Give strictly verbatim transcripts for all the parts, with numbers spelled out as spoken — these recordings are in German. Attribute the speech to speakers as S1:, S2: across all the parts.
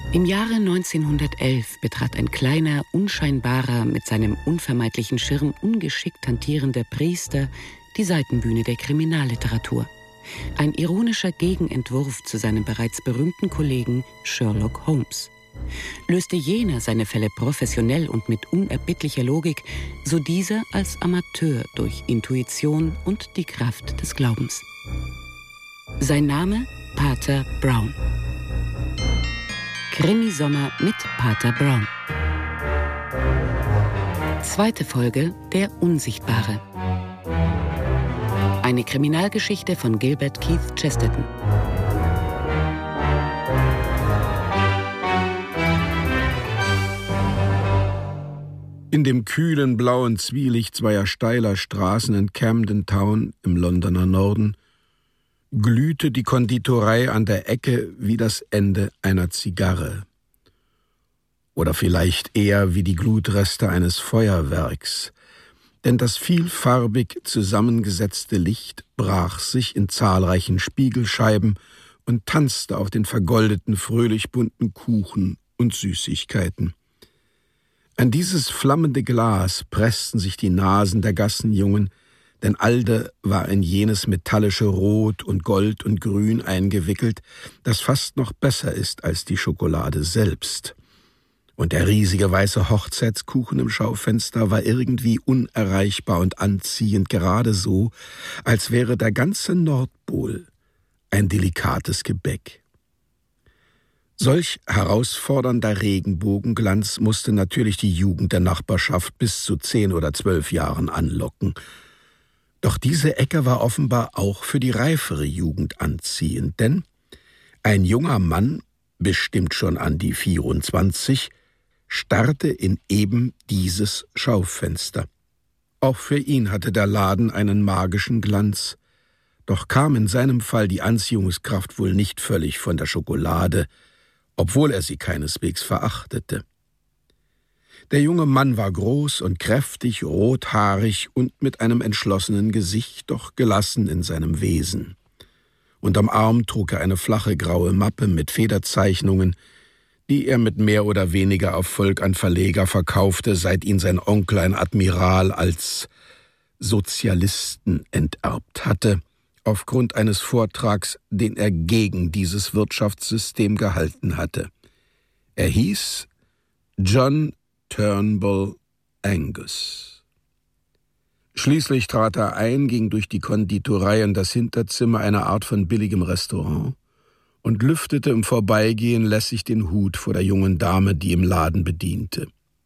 S1: Im Jahre neunzehnhundertelf betrat ein kleiner, unscheinbarer, mit seinem unvermeidlichen Schirm ungeschickt hantierender Priester die Seitenbühne der Kriminalliteratur. Ein ironischer Gegenentwurf zu seinem bereits berühmten Kollegen Sherlock Holmes. Löste jener seine Fälle professionell und mit unerbittlicher Logik, so dieser als Amateur durch Intuition und die Kraft des Glaubens. Sein Name Pater Brown. Krimisommer mit Pater Brown. Zweite Folge: Der Unsichtbare. Eine Kriminalgeschichte von Gilbert Keith Chesterton.
S2: In dem kühlen blauen Zwielicht zweier steiler Straßen in Camden Town im Londoner Norden glühte die Konditorei an der Ecke wie das Ende einer Zigarre. Oder vielleicht eher wie die Glutreste eines Feuerwerks, denn das vielfarbig zusammengesetzte Licht brach sich in zahlreichen Spiegelscheiben und tanzte auf den vergoldeten, fröhlich bunten Kuchen und Süßigkeiten. An dieses flammende Glas pressten sich die Nasen der Gassenjungen, denn Alde war in jenes metallische Rot und Gold und Grün eingewickelt, das fast noch besser ist als die Schokolade selbst. Und der riesige weiße Hochzeitskuchen im Schaufenster war irgendwie unerreichbar und anziehend, gerade so, als wäre der ganze Nordpol ein delikates Gebäck. Solch herausfordernder Regenbogenglanz musste natürlich die Jugend der Nachbarschaft bis zu zehn oder zwölf Jahren anlocken. Doch diese Ecke war offenbar auch für die reifere Jugend anziehend, denn ein junger Mann, bestimmt schon an die vierundzwanzig, starrte in eben dieses Schaufenster. Auch für ihn hatte der Laden einen magischen Glanz, doch kam in seinem Fall die Anziehungskraft wohl nicht völlig von der Schokolade, obwohl er sie keineswegs verachtete. Der junge Mann war groß und kräftig, rothaarig und mit einem entschlossenen Gesicht, doch gelassen in seinem Wesen. Unterm Arm trug er eine flache graue Mappe mit Federzeichnungen, die er mit mehr oder weniger Erfolg an Verleger verkaufte, seit ihn sein Onkel, ein Admiral, als Sozialisten enterbt hatte, aufgrund eines Vortrags, den er gegen dieses Wirtschaftssystem gehalten hatte. Er hieß John Turnbull Angus. Schließlich trat er ein, ging durch die Konditorei in das Hinterzimmer einer Art von billigem Restaurant und lüftete im Vorbeigehen lässig den Hut vor der jungen Dame, die im Laden bediente.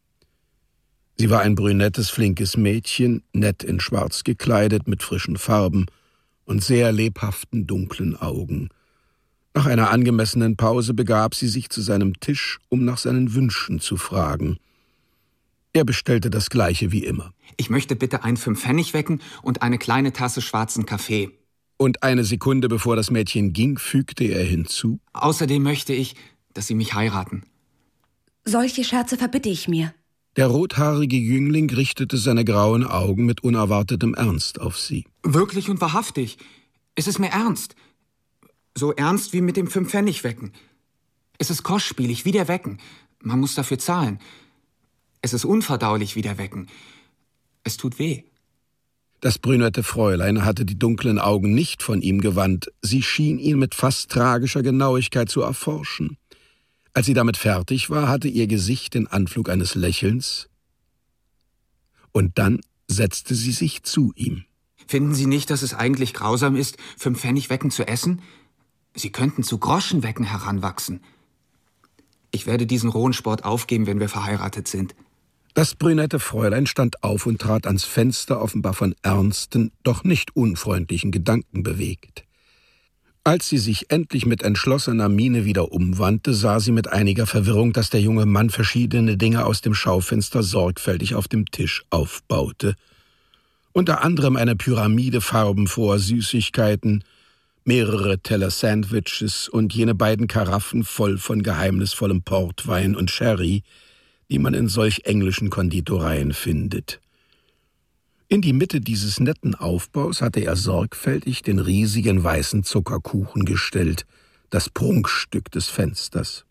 S2: Sie war ein brünettes, flinkes Mädchen, nett in Schwarz gekleidet, mit frischen Farben und sehr lebhaften, dunklen Augen. Nach einer angemessenen Pause begab sie sich zu seinem Tisch, um nach seinen Wünschen zu fragen. Er bestellte das Gleiche wie immer.
S3: Ich möchte bitte ein Fünf-Pfennig-Wecken und eine kleine Tasse schwarzen Kaffee.
S2: Und eine Sekunde bevor das Mädchen ging, fügte er hinzu:
S3: Außerdem möchte ich, dass Sie mich heiraten.
S4: Solche Scherze verbitte ich mir.
S2: Der rothaarige Jüngling richtete seine grauen Augen mit unerwartetem Ernst auf sie.
S3: Wirklich und wahrhaftig. Es ist mir ernst. So ernst wie mit dem Fünf-Pfennig-Wecken. Es ist kostspielig wie der Wecken. Man muss dafür zahlen. Es ist unverdaulich wie der Wecken. Es tut weh.
S2: Das brünette Fräulein hatte die dunklen Augen nicht von ihm gewandt. Sie schien ihn mit fast tragischer Genauigkeit zu erforschen. Als sie damit fertig war, hatte ihr Gesicht den Anflug eines Lächelns. Und dann setzte sie sich zu ihm.
S3: Finden Sie nicht, dass es eigentlich grausam ist, Fünf-Pfennig-Wecken zu essen? Sie könnten zu Groschenwecken heranwachsen. Ich werde diesen rohen Sport aufgeben, wenn wir verheiratet sind.
S2: Das brünette Fräulein stand auf und trat ans Fenster, offenbar von ernsten, doch nicht unfreundlichen Gedanken bewegt. Als sie sich endlich mit entschlossener Miene wieder umwandte, sah sie mit einiger Verwirrung, dass der junge Mann verschiedene Dinge aus dem Schaufenster sorgfältig auf dem Tisch aufbaute. Unter anderem eine Pyramide farbenfroher Süßigkeiten, mehrere Teller Sandwiches und jene beiden Karaffen voll von geheimnisvollem Portwein und Sherry, die man in solch englischen Konditoreien findet. In die Mitte dieses netten Aufbaus hatte er sorgfältig den riesigen weißen Zuckerkuchen gestellt, das Prunkstück des Fensters.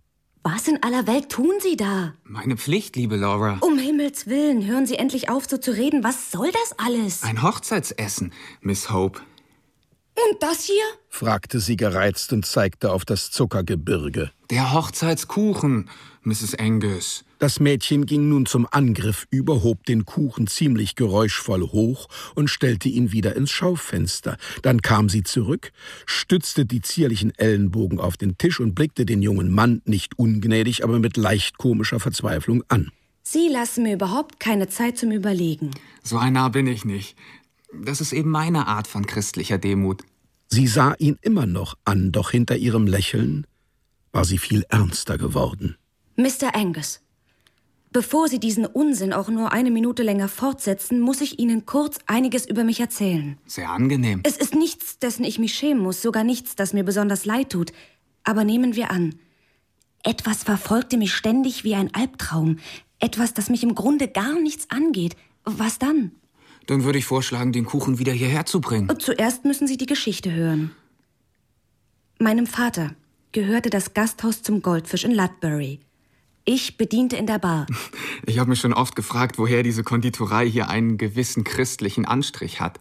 S4: Was in aller Welt tun Sie da?
S3: Meine Pflicht, liebe Laura.
S4: Um Himmels Willen, hören Sie endlich auf, so zu reden. Was soll das alles?
S3: Ein Hochzeitsessen, Miss Hope.
S4: Und das hier?
S2: Fragte sie gereizt und zeigte auf das Zuckergebirge.
S3: Der Hochzeitskuchen, Misses Angus.
S2: Das Mädchen ging nun zum Angriff über, hob den Kuchen ziemlich geräuschvoll hoch und stellte ihn wieder ins Schaufenster. Dann kam sie zurück, stützte die zierlichen Ellenbogen auf den Tisch und blickte den jungen Mann nicht ungnädig, aber mit leicht komischer Verzweiflung an.
S4: Sie lassen mir überhaupt keine Zeit zum Überlegen.
S3: So ein Narr bin ich nicht. Das ist eben meine Art von christlicher Demut.
S2: Sie sah ihn immer noch an, doch hinter ihrem Lächeln war sie viel ernster geworden.
S4: Mister Angus, bevor Sie diesen Unsinn auch nur eine Minute länger fortsetzen, muss ich Ihnen kurz einiges über mich erzählen.
S3: Sehr angenehm.
S4: Es ist nichts, dessen ich mich schämen muss, sogar nichts, das mir besonders leid tut. Aber nehmen wir an, etwas verfolgte mich ständig wie ein Albtraum. Etwas, das mich im Grunde gar nichts angeht. Was dann?
S3: Dann würde ich vorschlagen, den Kuchen wieder hierher zu bringen.
S4: Und zuerst müssen Sie die Geschichte hören. Meinem Vater gehörte das Gasthaus zum Goldfisch in Ludbury. Ich bediente in der Bar.
S3: Ich habe mich schon oft gefragt, woher diese Konditorei hier einen gewissen christlichen Anstrich hat.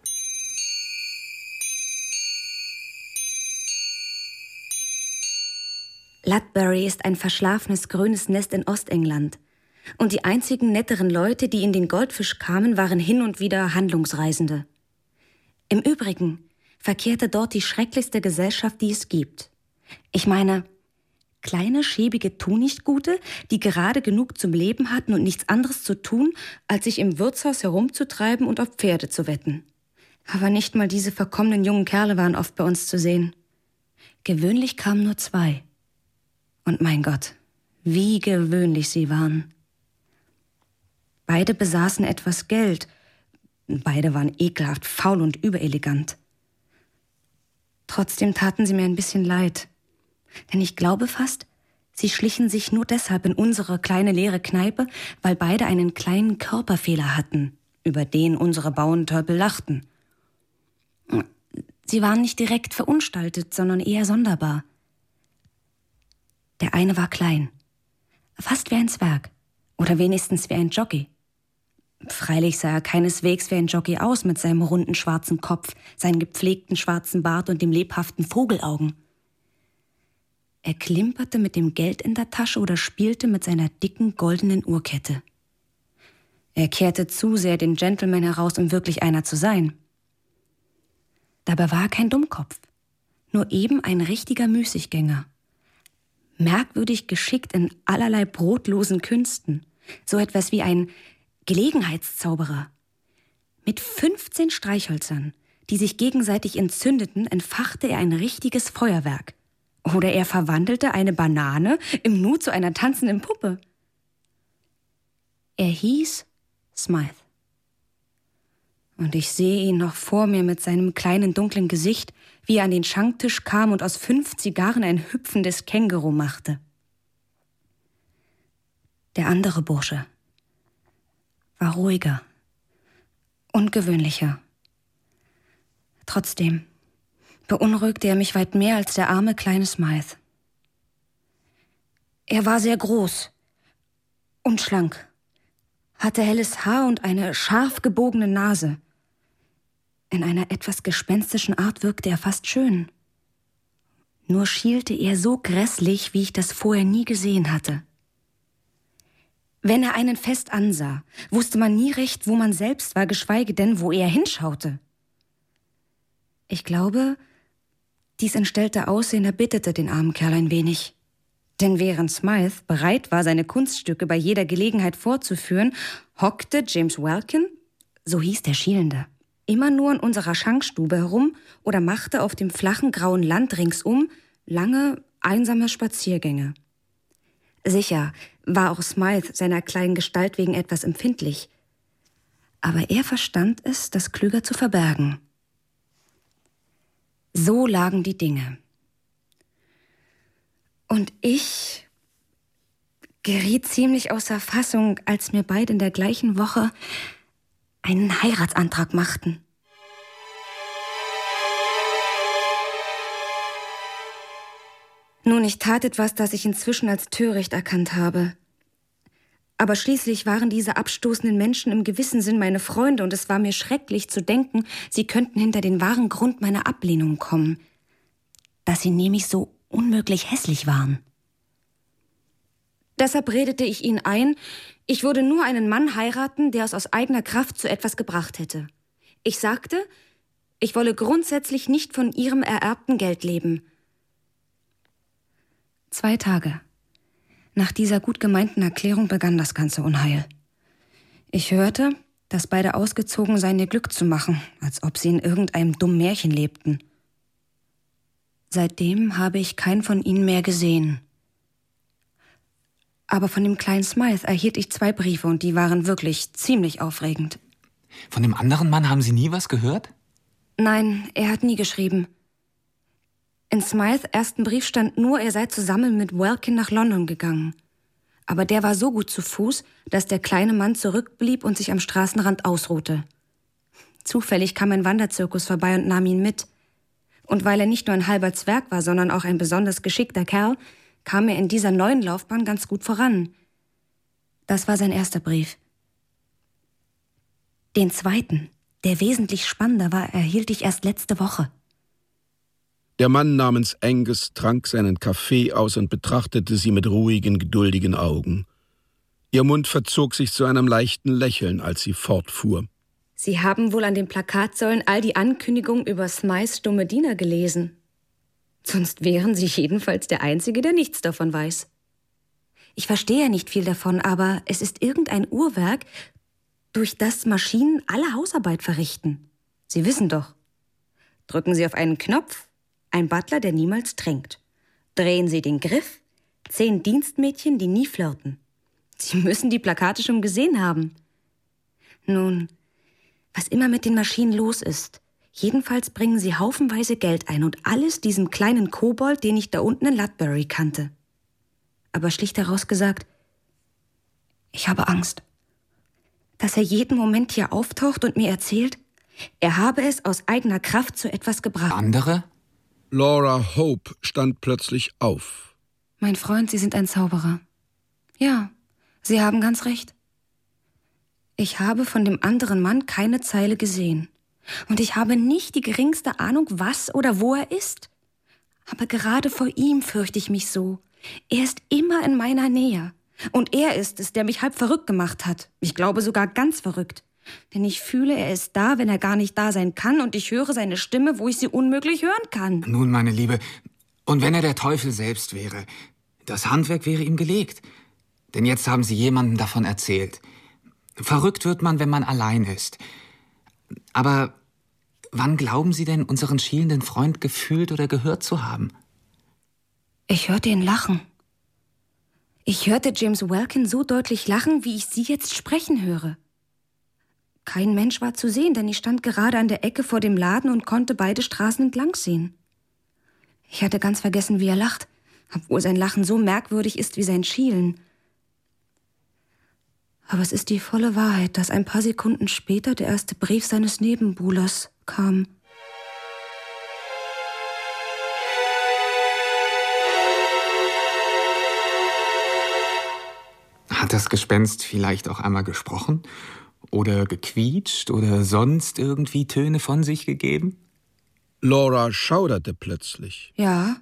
S4: Ludbury ist ein verschlafenes grünes Nest in Ostengland. Und die einzigen netteren Leute, die in den Goldfisch kamen, waren hin und wieder Handlungsreisende. Im Übrigen verkehrte dort die schrecklichste Gesellschaft, die es gibt. Ich meine, kleine, schäbige Tunichtgute, die gerade genug zum Leben hatten und nichts anderes zu tun, als sich im Wirtshaus herumzutreiben und auf Pferde zu wetten. Aber nicht mal diese verkommenen jungen Kerle waren oft bei uns zu sehen. Gewöhnlich kamen nur zwei. Und mein Gott, wie gewöhnlich sie waren. Beide besaßen etwas Geld. Beide waren ekelhaft faul und überelegant. Trotzdem taten sie mir ein bisschen leid. Denn ich glaube fast, sie schlichen sich nur deshalb in unsere kleine leere Kneipe, weil beide einen kleinen Körperfehler hatten, über den unsere Bauerntölpel lachten. Sie waren nicht direkt verunstaltet, sondern eher sonderbar. Der eine war klein, fast wie ein Zwerg oder wenigstens wie ein Jockey. Freilich sah er keineswegs wie ein Jockey aus mit seinem runden schwarzen Kopf, seinen gepflegten schwarzen Bart und dem lebhaften Vogelaugen. Er klimperte mit dem Geld in der Tasche oder spielte mit seiner dicken goldenen Uhrkette. Er kehrte zu sehr den Gentleman heraus, um wirklich einer zu sein. Dabei war er kein Dummkopf, nur eben ein richtiger Müßiggänger. Merkwürdig geschickt in allerlei brotlosen Künsten, so etwas wie ein Gelegenheitszauberer. Mit fünfzehn Streichhölzern, die sich gegenseitig entzündeten, entfachte er ein richtiges Feuerwerk. Oder er verwandelte eine Banane im Nu zu einer tanzenden Puppe. Er hieß Smythe. Und ich sehe ihn noch vor mir mit seinem kleinen dunklen Gesicht, wie er an den Schanktisch kam und aus fünf Zigarren ein hüpfendes Känguru machte. Der andere Bursche war ruhiger, ungewöhnlicher. Trotzdem beunruhigte er mich weit mehr als der arme kleine Smythe. Er war sehr groß und schlank, hatte helles Haar und eine scharf gebogene Nase. In einer etwas gespenstischen Art wirkte er fast schön. Nur schielte er so grässlich, wie ich das vorher nie gesehen hatte. Wenn er einen fest ansah, wusste man nie recht, wo man selbst war, geschweige denn, wo er hinschaute. Ich glaube, dies entstellte Aussehen erbitterte den armen Kerl ein wenig. Denn während Smythe bereit war, seine Kunststücke bei jeder Gelegenheit vorzuführen, hockte James Welkin, so hieß der Schielende, immer nur in unserer Schankstube herum oder machte auf dem flachen grauen Land ringsum lange, einsame Spaziergänge. Sicher war auch Smythe seiner kleinen Gestalt wegen etwas empfindlich. Aber er verstand es, das klüger zu verbergen. So lagen die Dinge. Und ich geriet ziemlich außer Fassung, als mir beide in der gleichen Woche einen Heiratsantrag machten. Nun, ich tat etwas, das ich inzwischen als töricht erkannt habe. Aber schließlich waren diese abstoßenden Menschen im gewissen Sinn meine Freunde, und es war mir schrecklich zu denken, sie könnten hinter den wahren Grund meiner Ablehnung kommen. Dass sie nämlich so unmöglich hässlich waren. Deshalb redete ich ihn ein, ich würde nur einen Mann heiraten, der es aus eigener Kraft zu etwas gebracht hätte. Ich sagte, ich wolle grundsätzlich nicht von ihrem ererbten Geld leben. Zwei Tage. Nach dieser gut gemeinten Erklärung begann das ganze Unheil. Ich hörte, dass beide ausgezogen seien, ihr Glück zu machen, als ob sie in irgendeinem dummen Märchen lebten. Seitdem habe ich keinen von ihnen mehr gesehen. Aber von dem kleinen Smythe erhielt ich zwei Briefe, und die waren wirklich ziemlich aufregend.
S3: Von dem anderen Mann haben Sie nie was gehört?
S4: Nein, er hat nie geschrieben. In Smythes ersten Brief stand nur, er sei zusammen mit Welkin nach London gegangen. Aber der war so gut zu Fuß, dass der kleine Mann zurückblieb und sich am Straßenrand ausruhte. Zufällig kam ein Wanderzirkus vorbei und nahm ihn mit. Und weil er nicht nur ein halber Zwerg war, sondern auch ein besonders geschickter Kerl, kam er in dieser neuen Laufbahn ganz gut voran. Das war sein erster Brief. Den zweiten, der wesentlich spannender war, erhielt ich erst letzte Woche.
S2: Der Mann namens Angus trank seinen Kaffee aus und betrachtete sie mit ruhigen, geduldigen Augen. Ihr Mund verzog sich zu einem leichten Lächeln, als sie fortfuhr.
S4: Sie haben wohl an den Plakatsäulen all die Ankündigungen über Smythes stumme Diener gelesen. Sonst wären Sie jedenfalls der Einzige, der nichts davon weiß. Ich verstehe ja nicht viel davon, aber es ist irgendein Uhrwerk, durch das Maschinen alle Hausarbeit verrichten. Sie wissen doch. Drücken Sie auf einen Knopf, ein Butler, der niemals trinkt. Drehen Sie den Griff, zehn Dienstmädchen, die nie flirten. Sie müssen die Plakate schon gesehen haben. Nun, was immer mit den Maschinen los ist, jedenfalls bringen sie haufenweise Geld ein und alles diesem kleinen Kobold, den ich da unten in Ludbury kannte. Aber schlicht heraus gesagt, ich habe Angst, dass er jeden Moment hier auftaucht und mir erzählt, er habe es aus eigener Kraft zu etwas gebracht.
S3: Andere?
S2: Laura Hope stand plötzlich auf.
S4: Mein Freund, Sie sind ein Zauberer. Ja, Sie haben ganz recht. Ich habe von dem anderen Mann keine Zeile gesehen. Und ich habe nicht die geringste Ahnung, was oder wo er ist. Aber gerade vor ihm fürchte ich mich so. Er ist immer in meiner Nähe. Und er ist es, der mich halb verrückt gemacht hat. Ich glaube sogar ganz verrückt. Denn ich fühle, er ist da, wenn er gar nicht da sein kann, und ich höre seine Stimme, wo ich sie unmöglich hören kann.
S3: Nun, meine Liebe, und wenn er der Teufel selbst wäre, das Handwerk wäre ihm gelegt. Denn jetzt haben Sie jemandem davon erzählt. Verrückt wird man, wenn man allein ist. Aber wann glauben Sie denn, unseren schielenden Freund gefühlt oder gehört zu haben?
S4: Ich hörte ihn lachen. Ich hörte James Welkin so deutlich lachen, wie ich Sie jetzt sprechen höre. Kein Mensch war zu sehen, denn ich stand gerade an der Ecke vor dem Laden und konnte beide Straßen entlang sehen. Ich hatte ganz vergessen, wie er lacht, obwohl sein Lachen so merkwürdig ist wie sein Schielen. Aber es ist die volle Wahrheit, dass ein paar Sekunden später der erste Brief seines Nebenbuhlers kam.
S3: Hat das Gespenst vielleicht auch einmal gesprochen? Oder gequietscht oder sonst irgendwie Töne von sich gegeben?
S2: Laura schauderte plötzlich.
S4: Ja.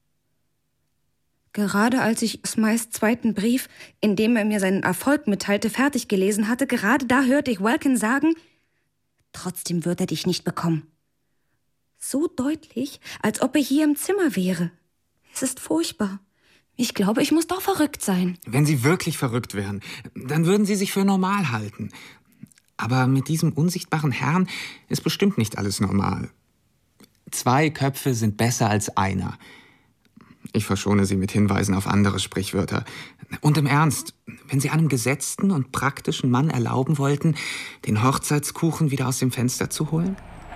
S4: Gerade als ich Smythes zweiten Brief, in dem er mir seinen Erfolg mitteilte, fertig gelesen hatte, gerade da hörte ich Welkin sagen, trotzdem wird er dich nicht bekommen. So deutlich, als ob er hier im Zimmer wäre. Es ist furchtbar. Ich glaube, ich muss doch verrückt sein.
S3: Wenn Sie wirklich verrückt wären, dann würden Sie sich für normal halten. Aber mit diesem unsichtbaren Herrn ist bestimmt nicht alles normal. Zwei Köpfe sind besser als einer. Ich verschone Sie mit Hinweisen auf andere Sprichwörter. Und im Ernst, wenn Sie einem gesetzten und praktischen Mann erlauben wollten, den Hochzeitskuchen wieder aus dem Fenster zu holen?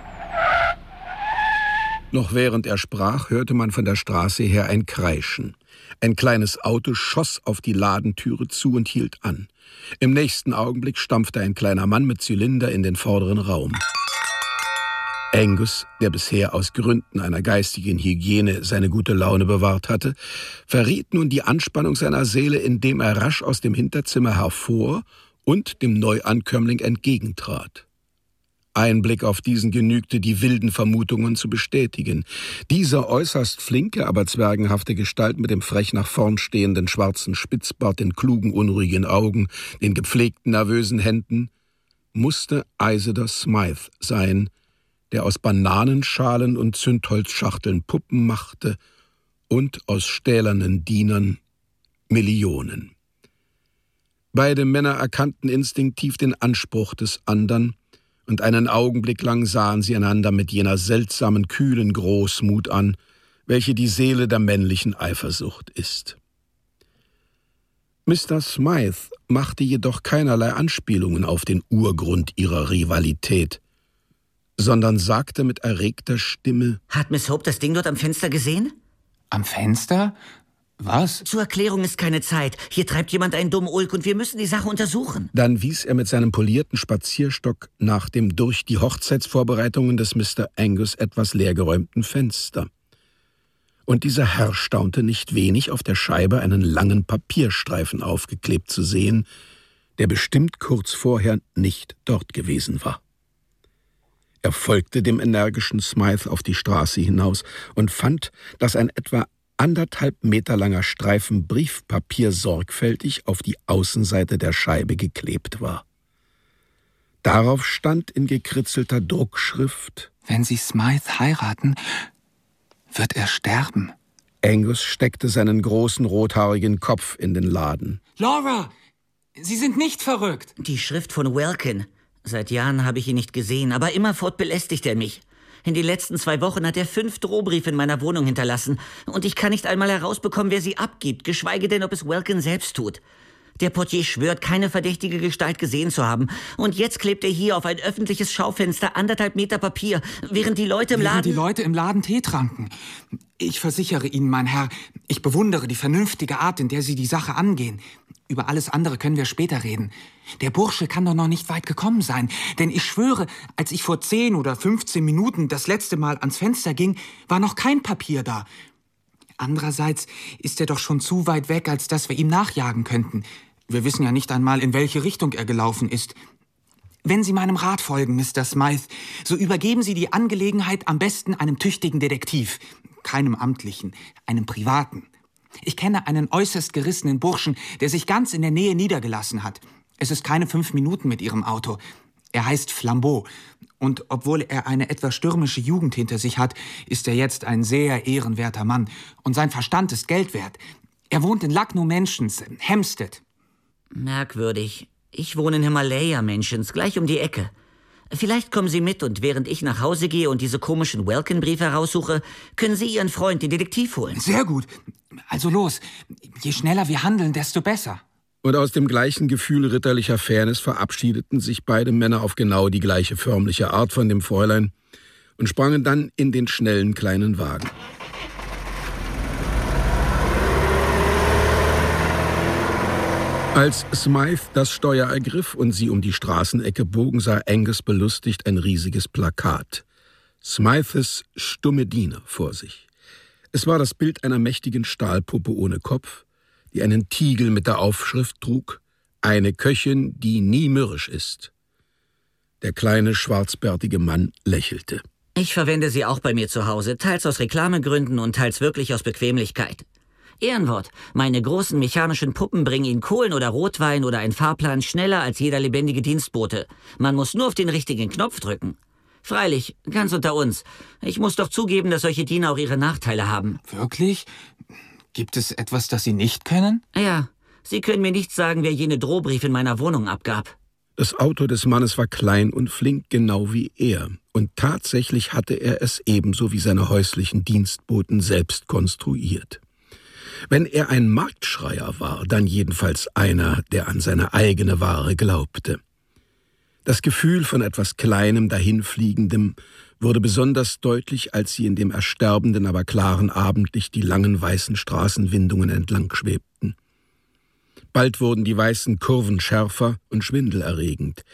S2: Noch während er sprach, hörte man von der Straße her ein Kreischen. Ein kleines Auto schoss auf die Ladentüre zu und hielt an. Im nächsten Augenblick stampfte ein kleiner Mann mit Zylinder in den vorderen Raum. Angus, der bisher aus Gründen einer geistigen Hygiene seine gute Laune bewahrt hatte, verriet nun die Anspannung seiner Seele, indem er rasch aus dem Hinterzimmer hervor und dem Neuankömmling entgegentrat. Ein Blick auf diesen genügte, die wilden Vermutungen zu bestätigen. Dieser äußerst flinke, aber zwergenhafte Gestalt mit dem frech nach vorn stehenden schwarzen Spitzbart, den klugen, unruhigen Augen, den gepflegten, nervösen Händen, musste Isidor Smythe sein, der aus Bananenschalen und Zündholzschachteln Puppen machte und aus stählernen Dienern Millionen. Beide Männer erkannten instinktiv den Anspruch des andern, und einen Augenblick lang sahen sie einander mit jener seltsamen, kühlen Großmut an, welche die Seele der männlichen Eifersucht ist. Mister Smythe machte jedoch keinerlei Anspielungen auf den Urgrund ihrer Rivalität, sondern sagte mit erregter Stimme:
S5: Hat Miss Hope das Ding dort am Fenster gesehen?
S3: Am Fenster? Was?
S5: Zur Erklärung ist keine Zeit. Hier treibt jemand einen dummen Ulk und wir müssen die Sache untersuchen.
S2: Dann wies er mit seinem polierten Spazierstock nach dem durch die Hochzeitsvorbereitungen des Mister Angus etwas leergeräumten Fenster. Und dieser Herr staunte nicht wenig, auf der Scheibe einen langen Papierstreifen aufgeklebt zu sehen, der bestimmt kurz vorher nicht dort gewesen war. Er folgte dem energischen Smythe auf die Straße hinaus und fand, dass ein etwa anderthalb Meter langer Streifen Briefpapier sorgfältig auf die Außenseite der Scheibe geklebt war. Darauf stand in gekritzelter Druckschrift:
S3: Wenn Sie Smythe heiraten, wird er sterben.
S2: Angus steckte seinen großen rothaarigen Kopf in den Laden.
S3: Laura, Sie sind nicht verrückt.
S5: Die Schrift von Welkin. Seit Jahren habe ich ihn nicht gesehen, aber immerfort belästigt er mich. In den letzten zwei Wochen hat er fünf Drohbriefe in meiner Wohnung hinterlassen. Und ich kann nicht einmal herausbekommen, wer sie abgibt, geschweige denn, ob es Welkin selbst tut. Der Portier schwört, keine verdächtige Gestalt gesehen zu haben. Und jetzt klebt er hier auf ein öffentliches Schaufenster anderthalb Meter Papier, während die Leute im
S3: während
S5: Laden...
S3: die Leute im Laden Tee tranken. Ich versichere Ihnen, mein Herr, ich bewundere die vernünftige Art, in der Sie die Sache angehen. Über alles andere können wir später reden. Der Bursche kann doch noch nicht weit gekommen sein. Denn ich schwöre, als ich vor zehn oder fünfzehn Minuten das letzte Mal ans Fenster ging, war noch kein Papier da. Andererseits ist er doch schon zu weit weg, als dass wir ihm nachjagen könnten. Wir wissen ja nicht einmal, in welche Richtung er gelaufen ist. Wenn Sie meinem Rat folgen, Mister Smythe, so übergeben Sie die Angelegenheit am besten einem tüchtigen Detektiv. Keinem Amtlichen, einem Privaten. Ich kenne einen äußerst gerissenen Burschen, der sich ganz in der Nähe niedergelassen hat. Es ist keine fünf Minuten mit Ihrem Auto. Er heißt Flambeau. Und obwohl er eine etwas stürmische Jugend hinter sich hat, ist er jetzt ein sehr ehrenwerter Mann. Und sein Verstand ist Geld wert. Er wohnt in Lucknow Mansions, Hampstead.
S5: Merkwürdig. Ich wohne in Himalaya Mansions, gleich um die Ecke. Vielleicht kommen Sie mit und während ich nach Hause gehe und diese komischen Welkin-Briefe heraussuche, können Sie Ihren Freund, den Detektiv, holen.
S3: Sehr gut. Also los. Je schneller wir handeln, desto besser.
S2: Und aus dem gleichen Gefühl ritterlicher Fairness verabschiedeten sich beide Männer auf genau die gleiche förmliche Art von dem Fräulein und sprangen dann in den schnellen kleinen Wagen. Als Smythe das Steuer ergriff und sie um die Straßenecke bogen, sah Angus belustigt ein riesiges Plakat. Smythes stumme Diener vor sich. Es war das Bild einer mächtigen Stahlpuppe ohne Kopf, die einen Tiegel mit der Aufschrift trug: Eine Köchin, die nie mürrisch ist. Der kleine, schwarzbärtige Mann lächelte.
S5: Ich verwende sie auch bei mir zu Hause, teils aus Reklamegründen und teils wirklich aus Bequemlichkeit. Ehrenwort, meine großen mechanischen Puppen bringen Ihnen Kohlen oder Rotwein oder einen Fahrplan schneller als jeder lebendige Dienstbote. Man muss nur auf den richtigen Knopf drücken. Freilich, ganz unter uns. Ich muss doch zugeben, dass solche Diener auch ihre Nachteile haben.
S3: Wirklich? Gibt es etwas, das Sie nicht können?
S5: Ja, Sie können mir nicht sagen, wer jene Drohbriefe in meiner Wohnung abgab.
S2: Das Auto des Mannes war klein und flink, genau wie er. Und tatsächlich hatte er es ebenso wie seine häuslichen Dienstboten selbst konstruiert. Wenn er ein Marktschreier war, dann jedenfalls einer, der an seine eigene Ware glaubte. Das Gefühl von etwas Kleinem, Dahinfliegendem wurde besonders deutlich, als sie in dem ersterbenden, aber klaren Abendlicht die langen weißen Straßenwindungen entlang schwebten. Bald wurden die weißen Kurven schärfer und schwindelerregend.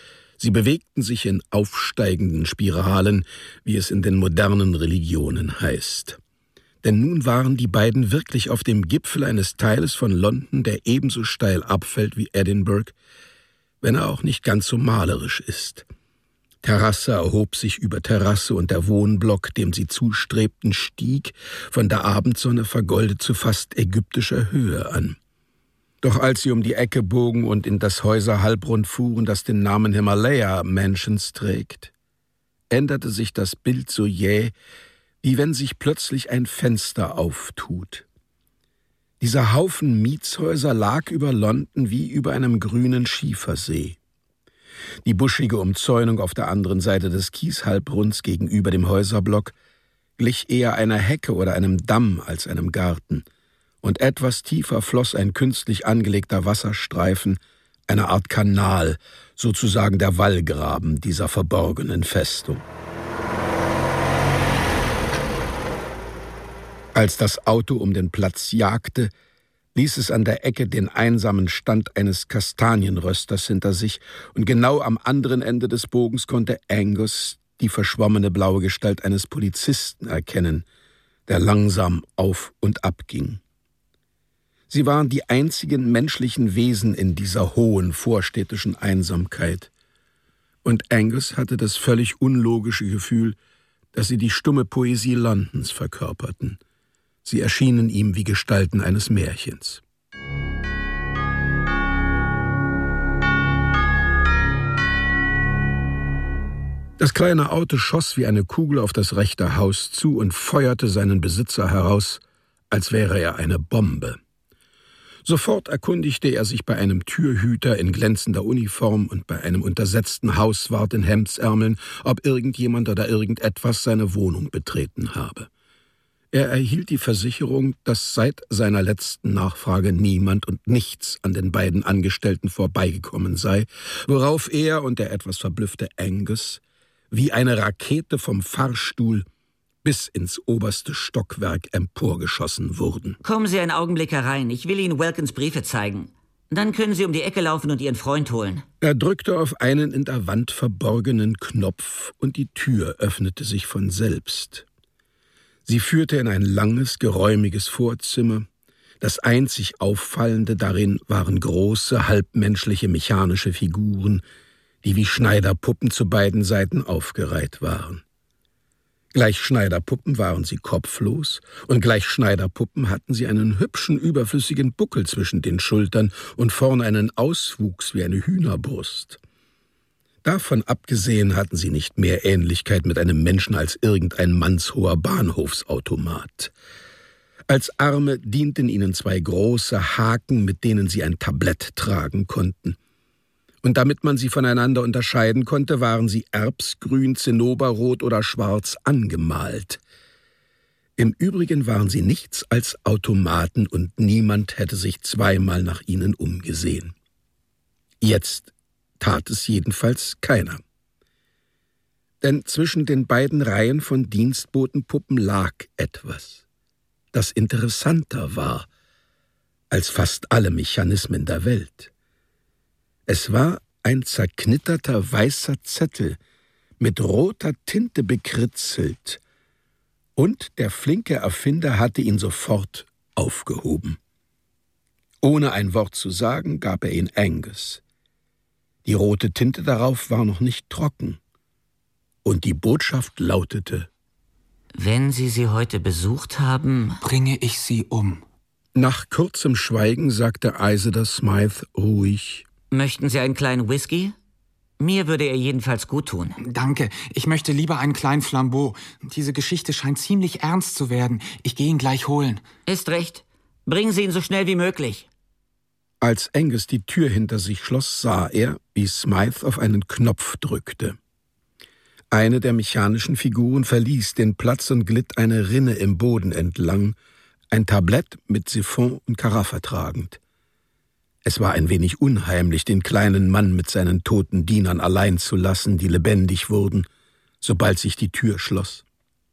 S2: Sie bewegten sich in aufsteigenden Spiralen, wie es in den modernen Religionen heißt. Denn nun waren die beiden wirklich auf dem Gipfel eines Teiles von London, der ebenso steil abfällt wie Edinburgh, wenn er auch nicht ganz so malerisch ist. Terrasse erhob sich über Terrasse und der Wohnblock, dem sie zustrebten, stieg, von der Abendsonne vergoldet zu fast ägyptischer Höhe an. Doch als sie um die Ecke bogen und in das Häuserhalbrund fuhren, das den Namen Himalaya Mansions trägt, änderte sich das Bild so jäh, wie wenn sich plötzlich ein Fenster auftut. Dieser Haufen Mietshäuser lag über London wie über einem grünen Schiefersee. Die buschige Umzäunung auf der anderen Seite des Kieshalbrunds gegenüber dem Häuserblock glich eher einer Hecke oder einem Damm als einem Garten, und etwas tiefer floss ein künstlich angelegter Wasserstreifen, eine Art Kanal, sozusagen der Wallgraben dieser verborgenen Festung. Als das Auto um den Platz jagte, ließ es an der Ecke den einsamen Stand eines Kastanienrösters hinter sich, und genau am anderen Ende des Bogens konnte Angus die verschwommene blaue Gestalt eines Polizisten erkennen, der langsam auf und ab ging. Sie waren die einzigen menschlichen Wesen in dieser hohen vorstädtischen Einsamkeit, und Angus hatte das völlig unlogische Gefühl, dass sie die stumme Poesie Londons verkörperten. Sie erschienen ihm wie Gestalten eines Märchens. Das kleine Auto schoss wie eine Kugel auf das rechte Haus zu und feuerte seinen Besitzer heraus, als wäre er eine Bombe. Sofort erkundigte er sich bei einem Türhüter in glänzender Uniform und bei einem untersetzten Hauswart in Hemdsärmeln, ob irgendjemand oder irgendetwas seine Wohnung betreten habe. Er erhielt die Versicherung, dass seit seiner letzten Nachfrage niemand und nichts an den beiden Angestellten vorbeigekommen sei, worauf er und der etwas verblüffte Angus wie eine Rakete vom Fahrstuhl bis ins oberste Stockwerk emporgeschossen wurden.
S5: Kommen Sie einen Augenblick herein, ich will Ihnen Welkins Briefe zeigen. Dann können Sie um die Ecke laufen und Ihren Freund holen.
S2: Er drückte auf einen in der Wand verborgenen Knopf und die Tür öffnete sich von selbst. Sie führte in ein langes, geräumiges Vorzimmer. Das einzig Auffallende darin waren große, halbmenschliche mechanische Figuren, die wie Schneiderpuppen zu beiden Seiten aufgereiht waren. Gleich Schneiderpuppen waren sie kopflos, und gleich Schneiderpuppen hatten sie einen hübschen, überflüssigen Buckel zwischen den Schultern und vorn einen Auswuchs wie eine Hühnerbrust. Davon abgesehen hatten sie nicht mehr Ähnlichkeit mit einem Menschen als irgendein mannshoher Bahnhofsautomat. Als Arme dienten ihnen zwei große Haken, mit denen sie ein Tablett tragen konnten. Und damit man sie voneinander unterscheiden konnte, waren sie erbsgrün, zinnoberrot oder schwarz angemalt. Im Übrigen waren sie nichts als Automaten, und niemand hätte sich zweimal nach ihnen umgesehen. Jetzt tat es jedenfalls keiner. Denn zwischen den beiden Reihen von Dienstbotenpuppen lag etwas, das interessanter war als fast alle Mechanismen der Welt. Es war ein zerknitterter weißer Zettel, mit roter Tinte bekritzelt, und der flinke Erfinder hatte ihn sofort aufgehoben. Ohne ein Wort zu sagen, gab er ihn Angus. Die rote Tinte darauf war noch nicht trocken, und die Botschaft lautete:
S5: Wenn Sie sie heute besucht haben,
S3: bringe ich Sie um.
S2: Nach kurzem Schweigen sagte Isaac Smythe ruhig:
S5: Möchten Sie einen kleinen Whisky? Mir würde er jedenfalls gut tun.
S3: Danke, ich möchte lieber einen kleinen Flambeau. Diese Geschichte scheint ziemlich ernst zu werden. Ich gehe ihn gleich holen.
S5: Ist recht. Bringen Sie ihn so schnell wie möglich.
S2: Als Angus die Tür hinter sich schloss, sah er, wie Smythe auf einen Knopf drückte. Eine der mechanischen Figuren verließ den Platz und glitt eine Rinne im Boden entlang, ein Tablett mit Siphon und Karaffe tragend. Es war ein wenig unheimlich, den kleinen Mann mit seinen toten Dienern allein zu lassen, die lebendig wurden, sobald sich die Tür schloss.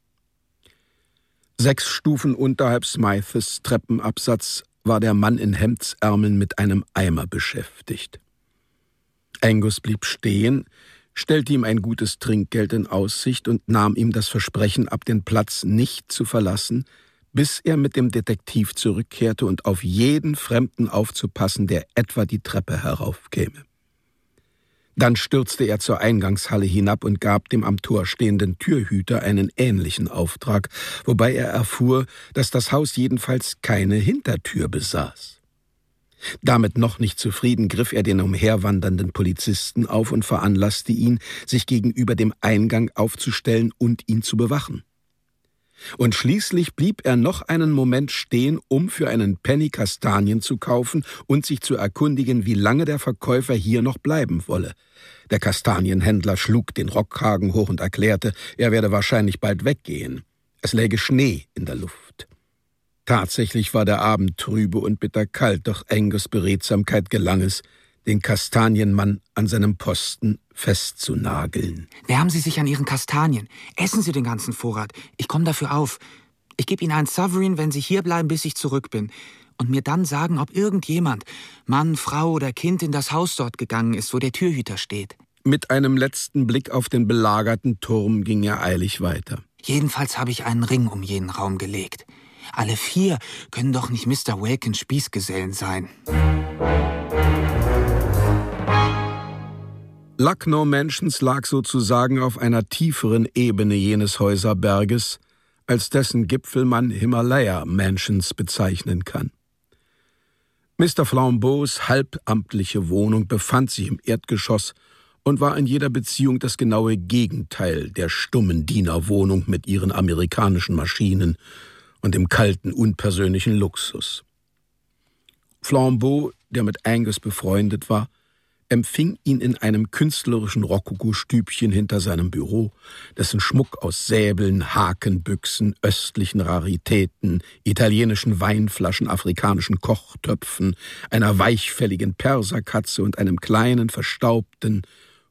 S2: Sechs Stufen unterhalb Smythes Treppenabsatz war der Mann in Hemdsärmeln mit einem Eimer beschäftigt. Angus blieb stehen, stellte ihm ein gutes Trinkgeld in Aussicht und nahm ihm das Versprechen ab, den Platz nicht zu verlassen, bis er mit dem Detektiv zurückkehrte und auf jeden Fremden aufzupassen, der etwa die Treppe heraufkäme. Dann stürzte er zur Eingangshalle hinab und gab dem am Tor stehenden Türhüter einen ähnlichen Auftrag, wobei er erfuhr, dass das Haus jedenfalls keine Hintertür besaß. Damit noch nicht zufrieden, griff er den umherwandernden Polizisten auf und veranlasste ihn, sich gegenüber dem Eingang aufzustellen und ihn zu bewachen. Und schließlich blieb er noch einen Moment stehen, um für einen Penny Kastanien zu kaufen und sich zu erkundigen, wie lange der Verkäufer hier noch bleiben wolle. Der Kastanienhändler schlug den Rockkragen hoch und erklärte, er werde wahrscheinlich bald weggehen. Es läge Schnee in der Luft. Tatsächlich war der Abend trübe und bitterkalt, doch Angus' Beredsamkeit gelang es, den Kastanienmann an seinem Posten festzunageln.
S3: Wärmen Sie sich an Ihren Kastanien. Essen Sie den ganzen Vorrat. Ich komme dafür auf. Ich gebe Ihnen einen Sovereign, wenn Sie hier bleiben, bis ich zurück bin. Und mir dann sagen, ob irgendjemand, Mann, Frau oder Kind, in das Haus dort gegangen ist, wo der Türhüter steht.
S2: Mit einem letzten Blick auf den belagerten Turm ging er eilig weiter.
S3: Jedenfalls habe ich einen Ring um jeden Raum gelegt. Alle vier können doch nicht Mister Welkins Spießgesellen sein.
S2: Lucknow Mansions lag sozusagen auf einer tieferen Ebene jenes Häuserberges, als dessen Gipfel man Himalaya Mansions bezeichnen kann. Mister Flambeaus halbamtliche Wohnung befand sich im Erdgeschoss und war in jeder Beziehung das genaue Gegenteil der stummen Dienerwohnung mit ihren amerikanischen Maschinen und dem kalten, unpersönlichen Luxus. Flambeau, der mit Angus befreundet war, empfing ihn in einem künstlerischen Rokoko-Stübchen hinter seinem Büro, dessen Schmuck aus Säbeln, Hakenbüchsen, östlichen Raritäten, italienischen Weinflaschen, afrikanischen Kochtöpfen, einer weichfälligen Perserkatze und einem kleinen, verstaubten,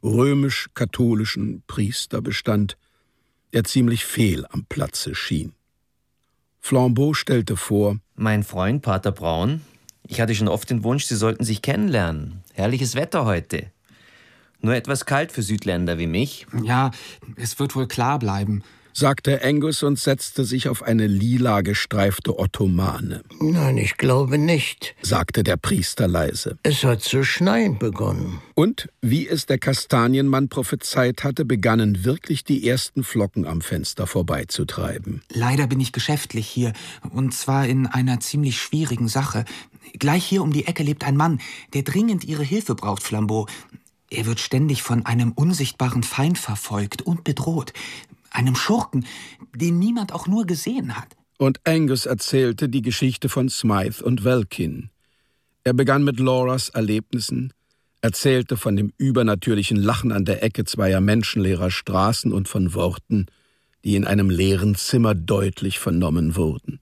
S2: römisch-katholischen Priester bestand, der ziemlich fehl am Platze schien. Flambeau stellte vor:
S6: Mein Freund, Pater Braun, ich hatte schon oft den Wunsch, Sie sollten sich kennenlernen. Herrliches Wetter heute. Nur etwas kalt für Südländer wie mich.
S3: Ja, es wird wohl klar bleiben,
S2: sagte Angus und setzte sich auf eine lila gestreifte Ottomane.
S7: Nein, ich glaube nicht,
S2: sagte der Priester leise.
S7: Es hat zu schneien begonnen.
S2: Und, wie es der Kastanienmann prophezeit hatte, begannen wirklich die ersten Flocken am Fenster vorbeizutreiben.
S3: Leider bin ich geschäftlich hier, und zwar in einer ziemlich schwierigen Sache. Gleich hier um die Ecke lebt ein Mann, der dringend Ihre Hilfe braucht, Flambeau. Er wird ständig von einem unsichtbaren Feind verfolgt und bedroht. Einem Schurken, den niemand auch nur gesehen hat.
S2: Und Angus erzählte die Geschichte von Smythe und Welkin. Er begann mit Lauras Erlebnissen, erzählte von dem übernatürlichen Lachen an der Ecke zweier menschenleerer Straßen und von Worten, die in einem leeren Zimmer deutlich vernommen wurden.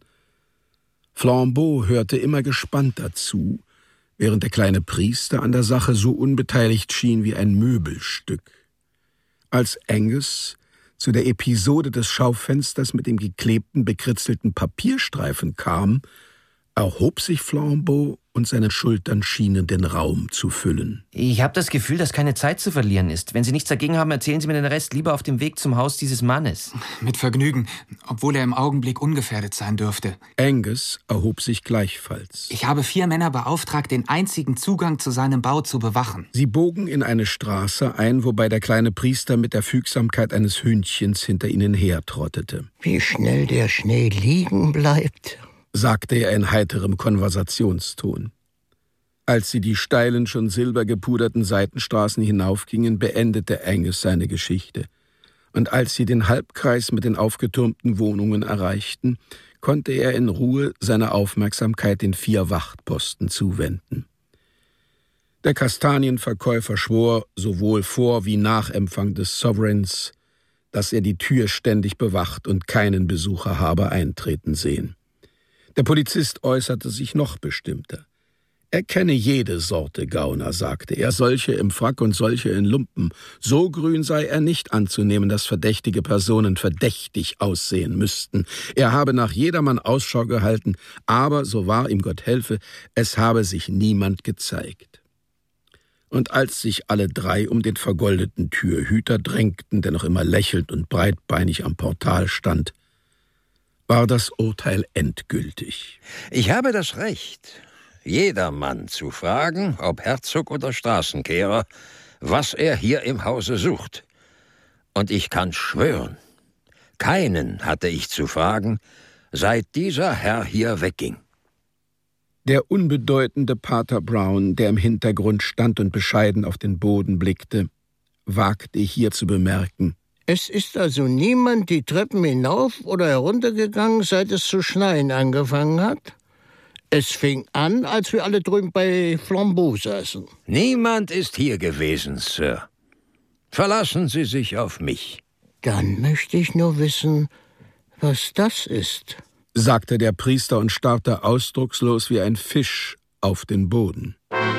S2: Flambeau hörte immer gespannter zu, während der kleine Priester an der Sache so unbeteiligt schien wie ein Möbelstück. Als Angus zu der Episode des Schaufensters mit dem geklebten, bekritzelten Papierstreifen kam, erhob sich Flambeau und seine Schultern schienen den Raum zu füllen.
S6: Ich habe das Gefühl, dass keine Zeit zu verlieren ist. Wenn Sie nichts dagegen haben, erzählen Sie mir den Rest lieber auf dem Weg zum Haus dieses Mannes.
S3: Mit Vergnügen, obwohl er im Augenblick ungefährdet sein dürfte.
S2: Angus erhob sich gleichfalls.
S3: Ich habe vier Männer beauftragt, den einzigen Zugang zu seinem Bau zu bewachen.
S2: Sie bogen in eine Straße ein, wobei der kleine Priester mit der Fügsamkeit eines Hündchens hinter ihnen hertrottete.
S7: Wie schnell der Schnee liegen bleibt,
S2: sagte er in heiterem Konversationston. Als sie die steilen, schon silbergepuderten Seitenstraßen hinaufgingen, beendete Angus seine Geschichte. Und als sie den Halbkreis mit den aufgetürmten Wohnungen erreichten, konnte er in Ruhe seine Aufmerksamkeit den vier Wachtposten zuwenden. Der Kastanienverkäufer schwor, sowohl vor wie nach Empfang des Sovereigns, dass er die Tür ständig bewacht und keinen Besucher habe eintreten sehen. Der Polizist äußerte sich noch bestimmter. Er kenne jede Sorte Gauner, sagte er, solche im Frack und solche in Lumpen. So grün sei er nicht anzunehmen, dass verdächtige Personen verdächtig aussehen müssten. Er habe nach jedermann Ausschau gehalten, aber, so wahr ihm Gott helfe, es habe sich niemand gezeigt. Und als sich alle drei um den vergoldeten Türhüter drängten, der noch immer lächelnd und breitbeinig am Portal stand, war das Urteil endgültig.
S8: Ich habe das Recht, jedermann zu fragen, ob Herzog oder Straßenkehrer, was er hier im Hause sucht. Und ich kann schwören, keinen hatte ich zu fragen, seit dieser Herr hier wegging.
S2: Der unbedeutende Pater Brown, der im Hintergrund stand und bescheiden auf den Boden blickte, wagte hier zu bemerken:
S7: Es ist also niemand die Treppen hinauf oder heruntergegangen, seit es zu schneien angefangen hat? Es fing an, als wir alle drüben bei Flambeau saßen.
S8: Niemand ist hier gewesen, Sir. Verlassen Sie sich auf mich.
S7: Dann möchte ich nur wissen, was das ist,
S2: sagte der Priester und starrte ausdruckslos wie ein Fisch auf den Boden.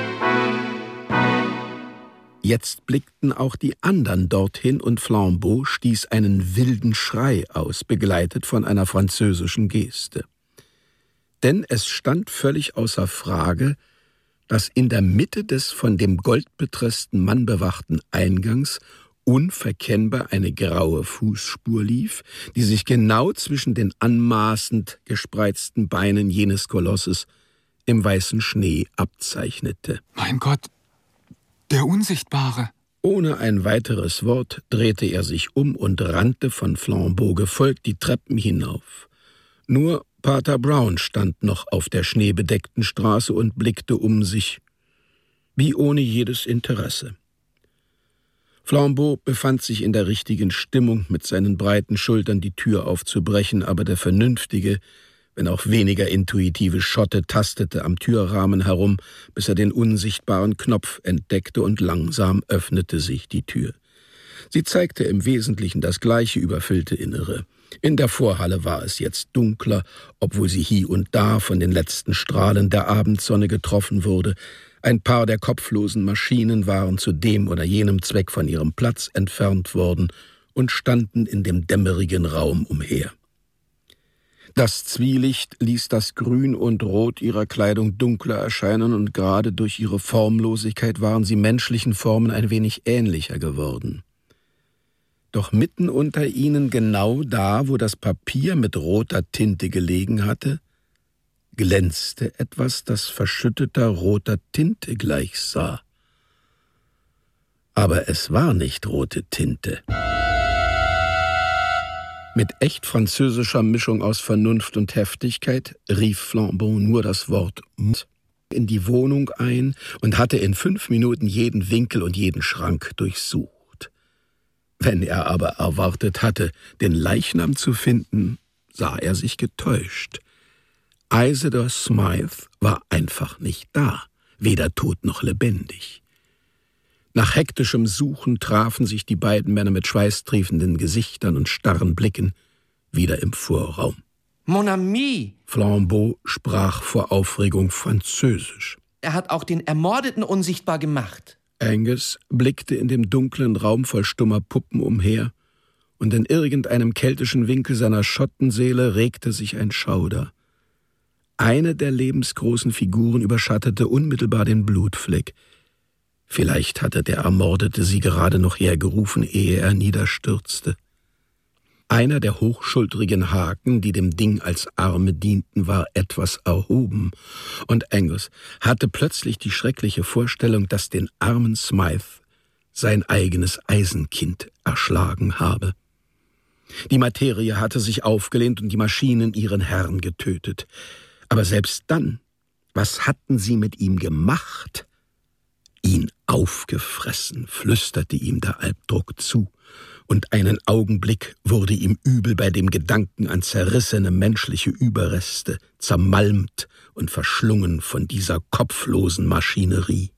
S2: Jetzt blickten auch die anderen dorthin und Flambeau stieß einen wilden Schrei aus, begleitet von einer französischen Geste. Denn es stand völlig außer Frage, dass in der Mitte des von dem goldbetressten Mann bewachten Eingangs unverkennbar eine graue Fußspur lief, die sich genau zwischen den anmaßend gespreizten Beinen jenes Kolosses im weißen Schnee abzeichnete.
S3: Mein Gott, der Unsichtbare!
S2: Ohne ein weiteres Wort drehte er sich um und rannte von Flambeau gefolgt die Treppen hinauf. Nur Pater Brown stand noch auf der schneebedeckten Straße und blickte um sich, wie ohne jedes Interesse. Flambeau befand sich in der richtigen Stimmung, mit seinen breiten Schultern die Tür aufzubrechen, aber der vernünftige, wenn auch weniger intuitive Schotte tastete am Türrahmen herum, bis er den unsichtbaren Knopf entdeckte, und langsam öffnete sich die Tür. Sie zeigte im Wesentlichen das gleiche überfüllte Innere. In der Vorhalle war es jetzt dunkler, obwohl sie hie und da von den letzten Strahlen der Abendsonne getroffen wurde. Ein paar der kopflosen Maschinen waren zu dem oder jenem Zweck von ihrem Platz entfernt worden und standen in dem dämmerigen Raum umher. Das Zwielicht ließ das Grün und Rot ihrer Kleidung dunkler erscheinen, und gerade durch ihre Formlosigkeit waren sie menschlichen Formen ein wenig ähnlicher geworden. Doch mitten unter ihnen, genau da, wo das Papier mit roter Tinte gelegen hatte, glänzte etwas, das verschütteter roter Tinte gleichsah. Aber es war nicht rote Tinte. Mit echt französischer Mischung aus Vernunft und Heftigkeit rief Flambeau nur das Wort »Mut« in die Wohnung ein und hatte in fünf Minuten jeden Winkel und jeden Schrank durchsucht. Wenn er aber erwartet hatte, den Leichnam zu finden, sah er sich getäuscht. Isidore Smythe war einfach nicht da, weder tot noch lebendig. Nach hektischem Suchen trafen sich die beiden Männer mit schweißtriefenden Gesichtern und starren Blicken wieder im Vorraum.
S6: Mon ami!
S2: Flambeau sprach vor Aufregung Französisch.
S6: Er hat auch den Ermordeten unsichtbar gemacht.
S2: Angus blickte in dem dunklen Raum voll stummer Puppen umher, und in irgendeinem keltischen Winkel seiner Schottenseele regte sich ein Schauder. Eine der lebensgroßen Figuren überschattete unmittelbar den Blutfleck. Vielleicht hatte der Ermordete sie gerade noch hergerufen, ehe er niederstürzte. Einer der hochschultrigen Haken, die dem Ding als Arme dienten, war etwas erhoben, und Angus hatte plötzlich die schreckliche Vorstellung, dass den armen Smythe sein eigenes Eisenkind erschlagen habe. Die Materie hatte sich aufgelehnt und die Maschinen ihren Herrn getötet. Aber selbst dann, was hatten sie mit ihm gemacht? Ihn aufgefressen, flüsterte ihm der Albdruck zu, und einen Augenblick wurde ihm übel bei dem Gedanken an zerrissene menschliche Überreste, zermalmt und verschlungen von dieser kopflosen Maschinerie.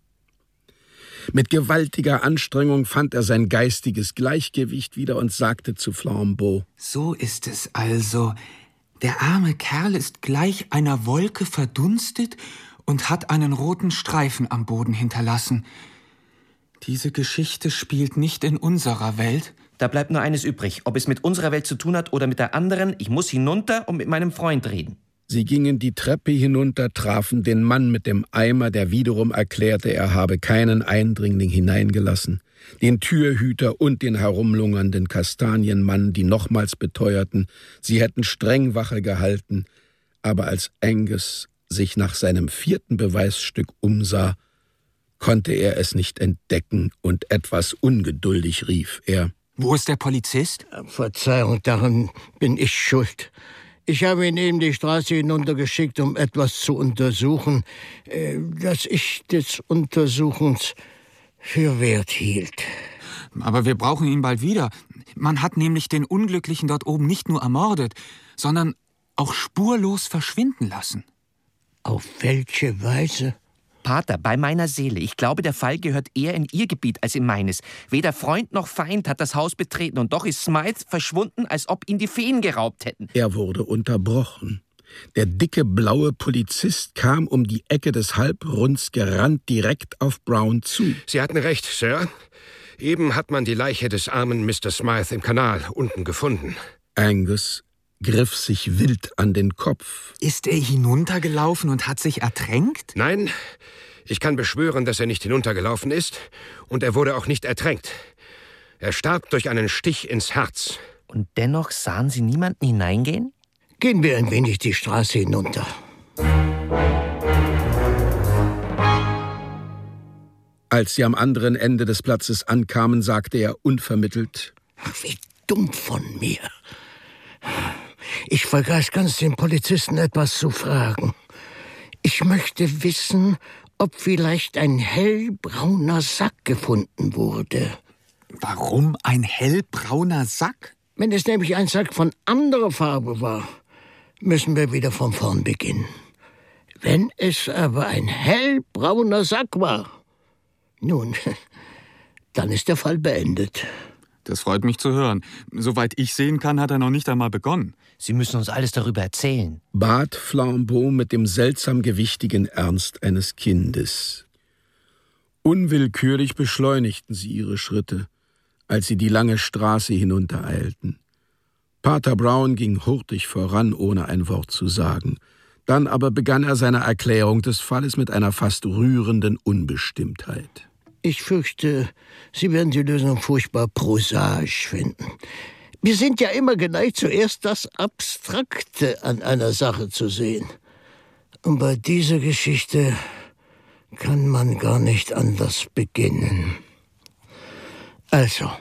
S2: Mit gewaltiger Anstrengung fand er sein geistiges Gleichgewicht wieder und sagte zu Flambeau:
S3: »So ist es also. Der arme Kerl ist gleich einer Wolke verdunstet und hat einen roten Streifen am Boden hinterlassen. Diese Geschichte spielt nicht in unserer Welt.«
S6: Da bleibt nur eines übrig, ob es mit unserer Welt zu tun hat oder mit der anderen. Ich muss hinunter und mit meinem Freund reden.
S2: Sie gingen die Treppe hinunter, trafen den Mann mit dem Eimer, der wiederum erklärte, er habe keinen Eindringling hineingelassen, den Türhüter und den herumlungernden Kastanienmann, die nochmals beteuerten, sie hätten streng Wache gehalten, aber als Angus sich nach seinem vierten Beweisstück umsah, konnte er es nicht entdecken und etwas ungeduldig rief er:
S3: »Wo ist der Polizist?«
S7: »Verzeihung, daran bin ich schuld. Ich habe ihn eben die Straße hinuntergeschickt, um etwas zu untersuchen, äh, das ich des Untersuchens für wert hielt.«
S3: »Aber wir brauchen ihn bald wieder. Man hat nämlich den Unglücklichen dort oben nicht nur ermordet, sondern auch spurlos verschwinden lassen.«
S7: »Auf welche Weise?«
S6: »Pater, bei meiner Seele, ich glaube, der Fall gehört eher in Ihr Gebiet als in meines. Weder Freund noch Feind hat das Haus betreten, und doch ist Smythe verschwunden, als ob ihn die Feen geraubt hätten.«
S2: Er wurde unterbrochen. Der dicke, blaue Polizist kam um die Ecke des Halbrunds gerannt, direkt auf Brown zu.
S9: »Sie hatten recht, Sir. Eben hat man die Leiche des armen Mister Smythe im Kanal unten gefunden.«
S2: Angus griff sich wild an den Kopf.
S3: »Ist er hinuntergelaufen und hat sich ertränkt?«
S9: »Nein, ich kann beschwören, dass er nicht hinuntergelaufen ist, und er wurde auch nicht ertränkt. Er starb durch einen Stich ins Herz.«
S6: »Und dennoch sahen Sie niemanden hineingehen?«
S7: »Gehen wir ein wenig die Straße hinunter.«
S2: Als sie am anderen Ende des Platzes ankamen, sagte er unvermittelt:
S7: »Ach, wie dumm von mir. Ich vergaß ganz, den Polizisten etwas zu fragen. Ich möchte wissen, ob vielleicht ein hellbrauner Sack gefunden wurde.«
S3: »Warum ein hellbrauner Sack?«
S7: »Wenn es nämlich ein Sack von anderer Farbe war, müssen wir wieder von vorn beginnen. Wenn es aber ein hellbrauner Sack war, nun, dann ist der Fall beendet.«
S3: »Das freut mich zu hören. Soweit ich sehen kann, hat er noch nicht einmal begonnen.«
S6: »Sie müssen uns alles darüber erzählen«,
S2: bat Flambeau mit dem seltsam gewichtigen Ernst eines Kindes. Unwillkürlich beschleunigten sie ihre Schritte, als sie die lange Straße hinuntereilten. Pater Brown ging hurtig voran, ohne ein Wort zu sagen. Dann aber begann er seine Erklärung des Falles mit einer fast rührenden Unbestimmtheit.
S7: »Ich fürchte, Sie werden die Lösung furchtbar prosaisch finden. Wir sind ja immer geneigt, zuerst das Abstrakte an einer Sache zu sehen. Und bei dieser Geschichte kann man gar nicht anders beginnen. Also,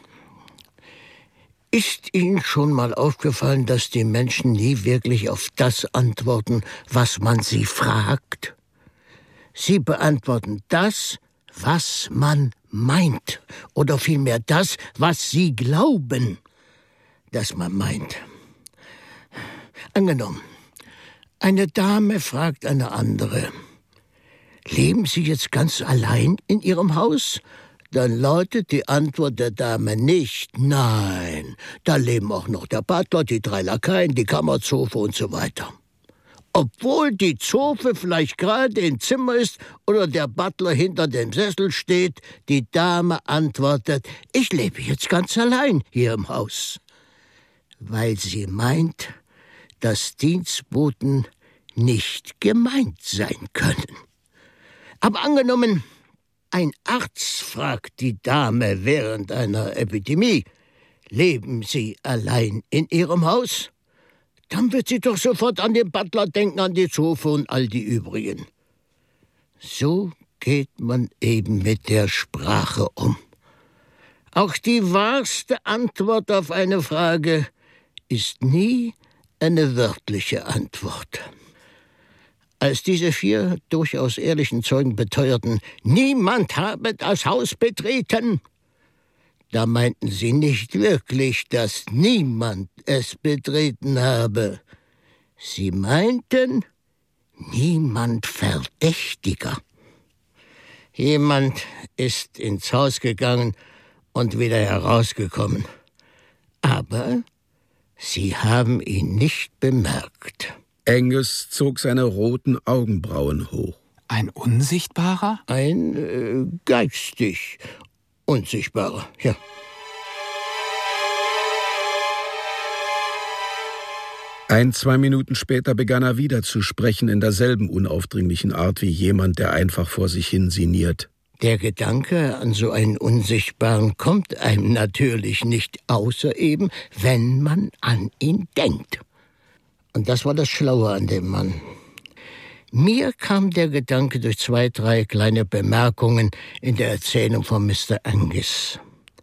S7: ist Ihnen schon mal aufgefallen, dass die Menschen nie wirklich auf das antworten, was man sie fragt? Sie beantworten das, was man meint, oder vielmehr das, was sie glauben, dass man meint. Angenommen, eine Dame fragt eine andere: »Leben Sie jetzt ganz allein in Ihrem Haus?« Dann lautet die Antwort der Dame nicht: »Nein, da leben auch noch der Butler, die drei Lakaien, die Kammerzofe und so weiter.« Obwohl die Zofe vielleicht gerade im Zimmer ist oder der Butler hinter dem Sessel steht, die Dame antwortet: »Ich lebe jetzt ganz allein hier im Haus.« Weil sie meint, dass Dienstboten nicht gemeint sein können. Aber angenommen, ein Arzt fragt die Dame während einer Epidemie: »Leben Sie allein in Ihrem Haus?« Dann wird sie doch sofort an den Butler denken, an die Zofe und all die übrigen. So geht man eben mit der Sprache um. Auch die wahrste Antwort auf eine Frage ist nie eine wörtliche Antwort. Als diese vier durchaus ehrlichen Zeugen beteuerten, niemand habe das Haus betreten, da meinten sie nicht wirklich, dass niemand es betreten habe. Sie meinten, niemand Verdächtiger. Jemand ist ins Haus gegangen und wieder herausgekommen. Aber sie haben ihn nicht bemerkt.
S2: Angus zog seine roten Augenbrauen hoch.
S3: Ein Unsichtbarer?
S7: Ein äh, geistig Unsichtbarer, ja.
S2: Ein, zwei Minuten später begann er wieder zu sprechen, in derselben unaufdringlichen Art wie jemand, der einfach vor sich hin sinniert.
S7: Der Gedanke an so einen Unsichtbaren kommt einem natürlich nicht, außer eben, wenn man an ihn denkt. Und das war das Schlaue an dem Mann. Mir kam der Gedanke durch zwei, drei kleine Bemerkungen in der Erzählung von Mister Angus.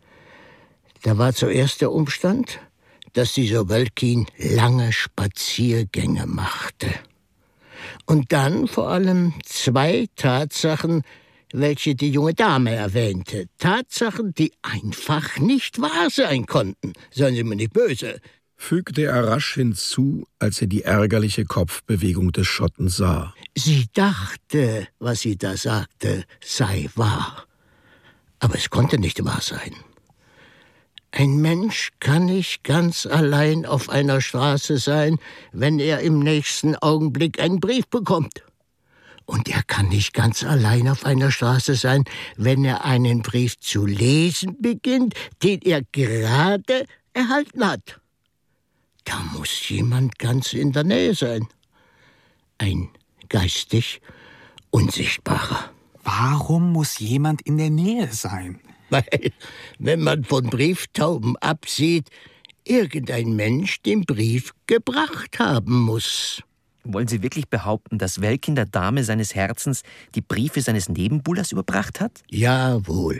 S7: Da war zuerst der Umstand, dass dieser Welkin lange Spaziergänge machte. Und dann vor allem zwei Tatsachen, welche die junge Dame erwähnte. Tatsachen, die einfach nicht wahr sein konnten. Seien Sie mir nicht böse,
S2: fügte er rasch hinzu, als er die ärgerliche Kopfbewegung des Schotten sah.
S7: Sie dachte, was sie da sagte, sei wahr. Aber es konnte nicht wahr sein. Ein Mensch kann nicht ganz allein auf einer Straße sein, wenn er im nächsten Augenblick einen Brief bekommt. Und er kann nicht ganz allein auf einer Straße sein, wenn er einen Brief zu lesen beginnt, den er gerade erhalten hat. Da muss jemand ganz in der Nähe sein. Ein geistig Unsichtbarer.
S3: Warum muss jemand in der Nähe sein?
S7: Weil, wenn man von Brieftauben absieht, irgendein Mensch den Brief gebracht haben muss.
S6: Wollen Sie wirklich behaupten, dass Welkin der Dame seines Herzens die Briefe seines Nebenbuhlers überbracht hat?
S7: Jawohl.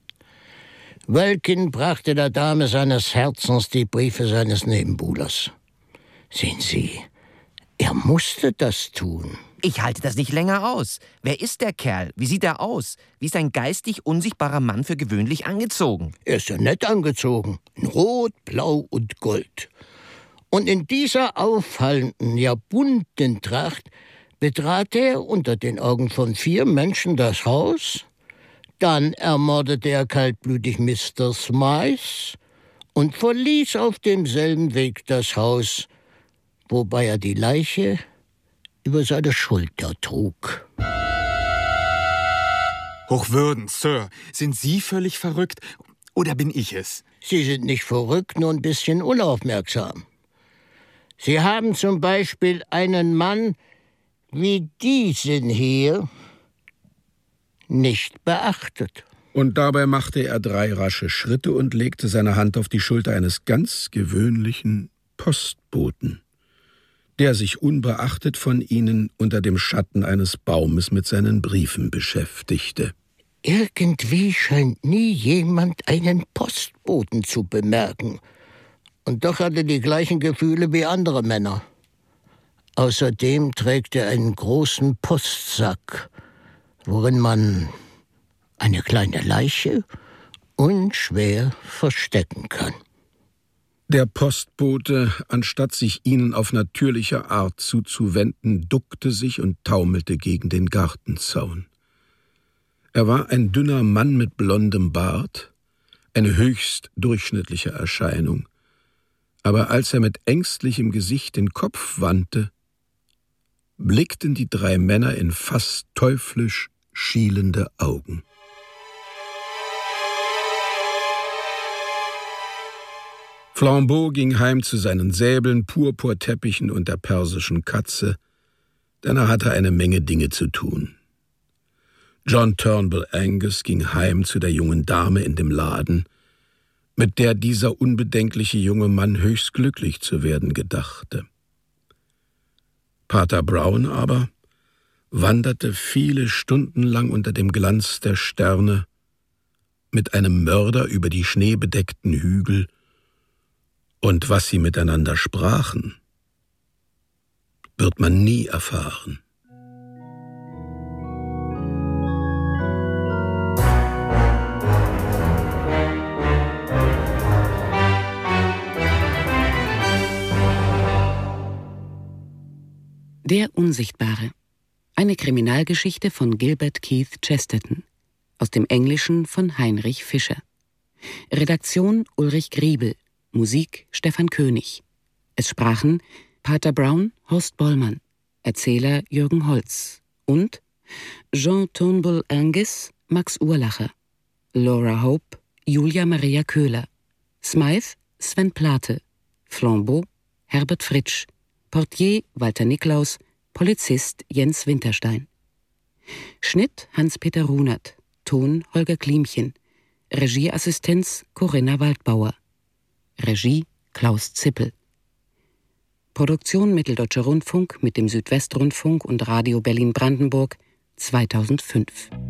S7: Welkin brachte der Dame seines Herzens die Briefe seines Nebenbuhlers. Sehen Sie, er musste das tun.
S6: Ich halte das nicht länger aus. Wer ist der Kerl? Wie sieht er aus? Wie ist ein geistig unsichtbarer Mann für gewöhnlich angezogen?
S7: Er ist ja nett angezogen. In Rot, Blau und Gold. Und in dieser auffallenden, ja bunten Tracht betrat er unter den Augen von vier Menschen das Haus. Dann ermordete er kaltblütig Mister Smythe und verließ auf demselben Weg das Haus, wobei er die Leiche über seine Schulter trug.
S3: Hochwürden, Sir, sind Sie völlig verrückt oder bin ich es?
S7: Sie sind nicht verrückt, nur ein bisschen unaufmerksam. Sie haben zum Beispiel einen Mann wie diesen hier nicht beachtet.
S2: Und dabei machte er drei rasche Schritte und legte seine Hand auf die Schulter eines ganz gewöhnlichen Postboten, der sich unbeachtet von ihnen unter dem Schatten eines Baumes mit seinen Briefen beschäftigte.
S7: Irgendwie scheint nie jemand einen Postboten zu bemerken. Und doch hat er die gleichen Gefühle wie andere Männer. Außerdem trägt er einen großen Postsack, worin man eine kleine Leiche unschwer verstecken kann.
S2: Der Postbote, anstatt sich ihnen auf natürliche Art zuzuwenden, duckte sich und taumelte gegen den Gartenzaun. Er war ein dünner Mann mit blondem Bart, eine höchst durchschnittliche Erscheinung. Aber als er mit ängstlichem Gesicht den Kopf wandte, blickten die drei Männer in fast teuflisch schielende Augen. Flambeau ging heim zu seinen Säbeln, Purpurteppichen und der persischen Katze, denn er hatte eine Menge Dinge zu tun. John Turnbull Angus ging heim zu der jungen Dame in dem Laden, mit der dieser unbedenkliche junge Mann höchst glücklich zu werden gedachte. Pater Brown aber wanderte viele Stunden lang unter dem Glanz der Sterne mit einem Mörder über die schneebedeckten Hügel, und was sie miteinander sprachen, wird man nie erfahren.
S1: Der Unsichtbare. Eine Kriminalgeschichte von Gilbert Keith Chesterton. Aus dem Englischen von Heinrich Fischer. Redaktion Ulrich Griebel. Musik Stefan König. Es sprachen Pater Brown, Horst Bollmann, Erzähler Jürgen Holz und Jean Turnbull Angus, Max Urlacher, Laura Hope, Julia Maria Köhler, Smythe, Sven Plate, Flambeau, Herbert Fritsch, Portier Walter Niklaus, Polizist Jens Winterstein. Schnitt Hans-Peter Runert, Ton Holger Klimchen, Regieassistenz Corinna Waldbauer, Regie Klaus Zippel. Produktion Mitteldeutscher Rundfunk mit dem Südwestrundfunk und Radio Berlin-Brandenburg zweitausendfünf.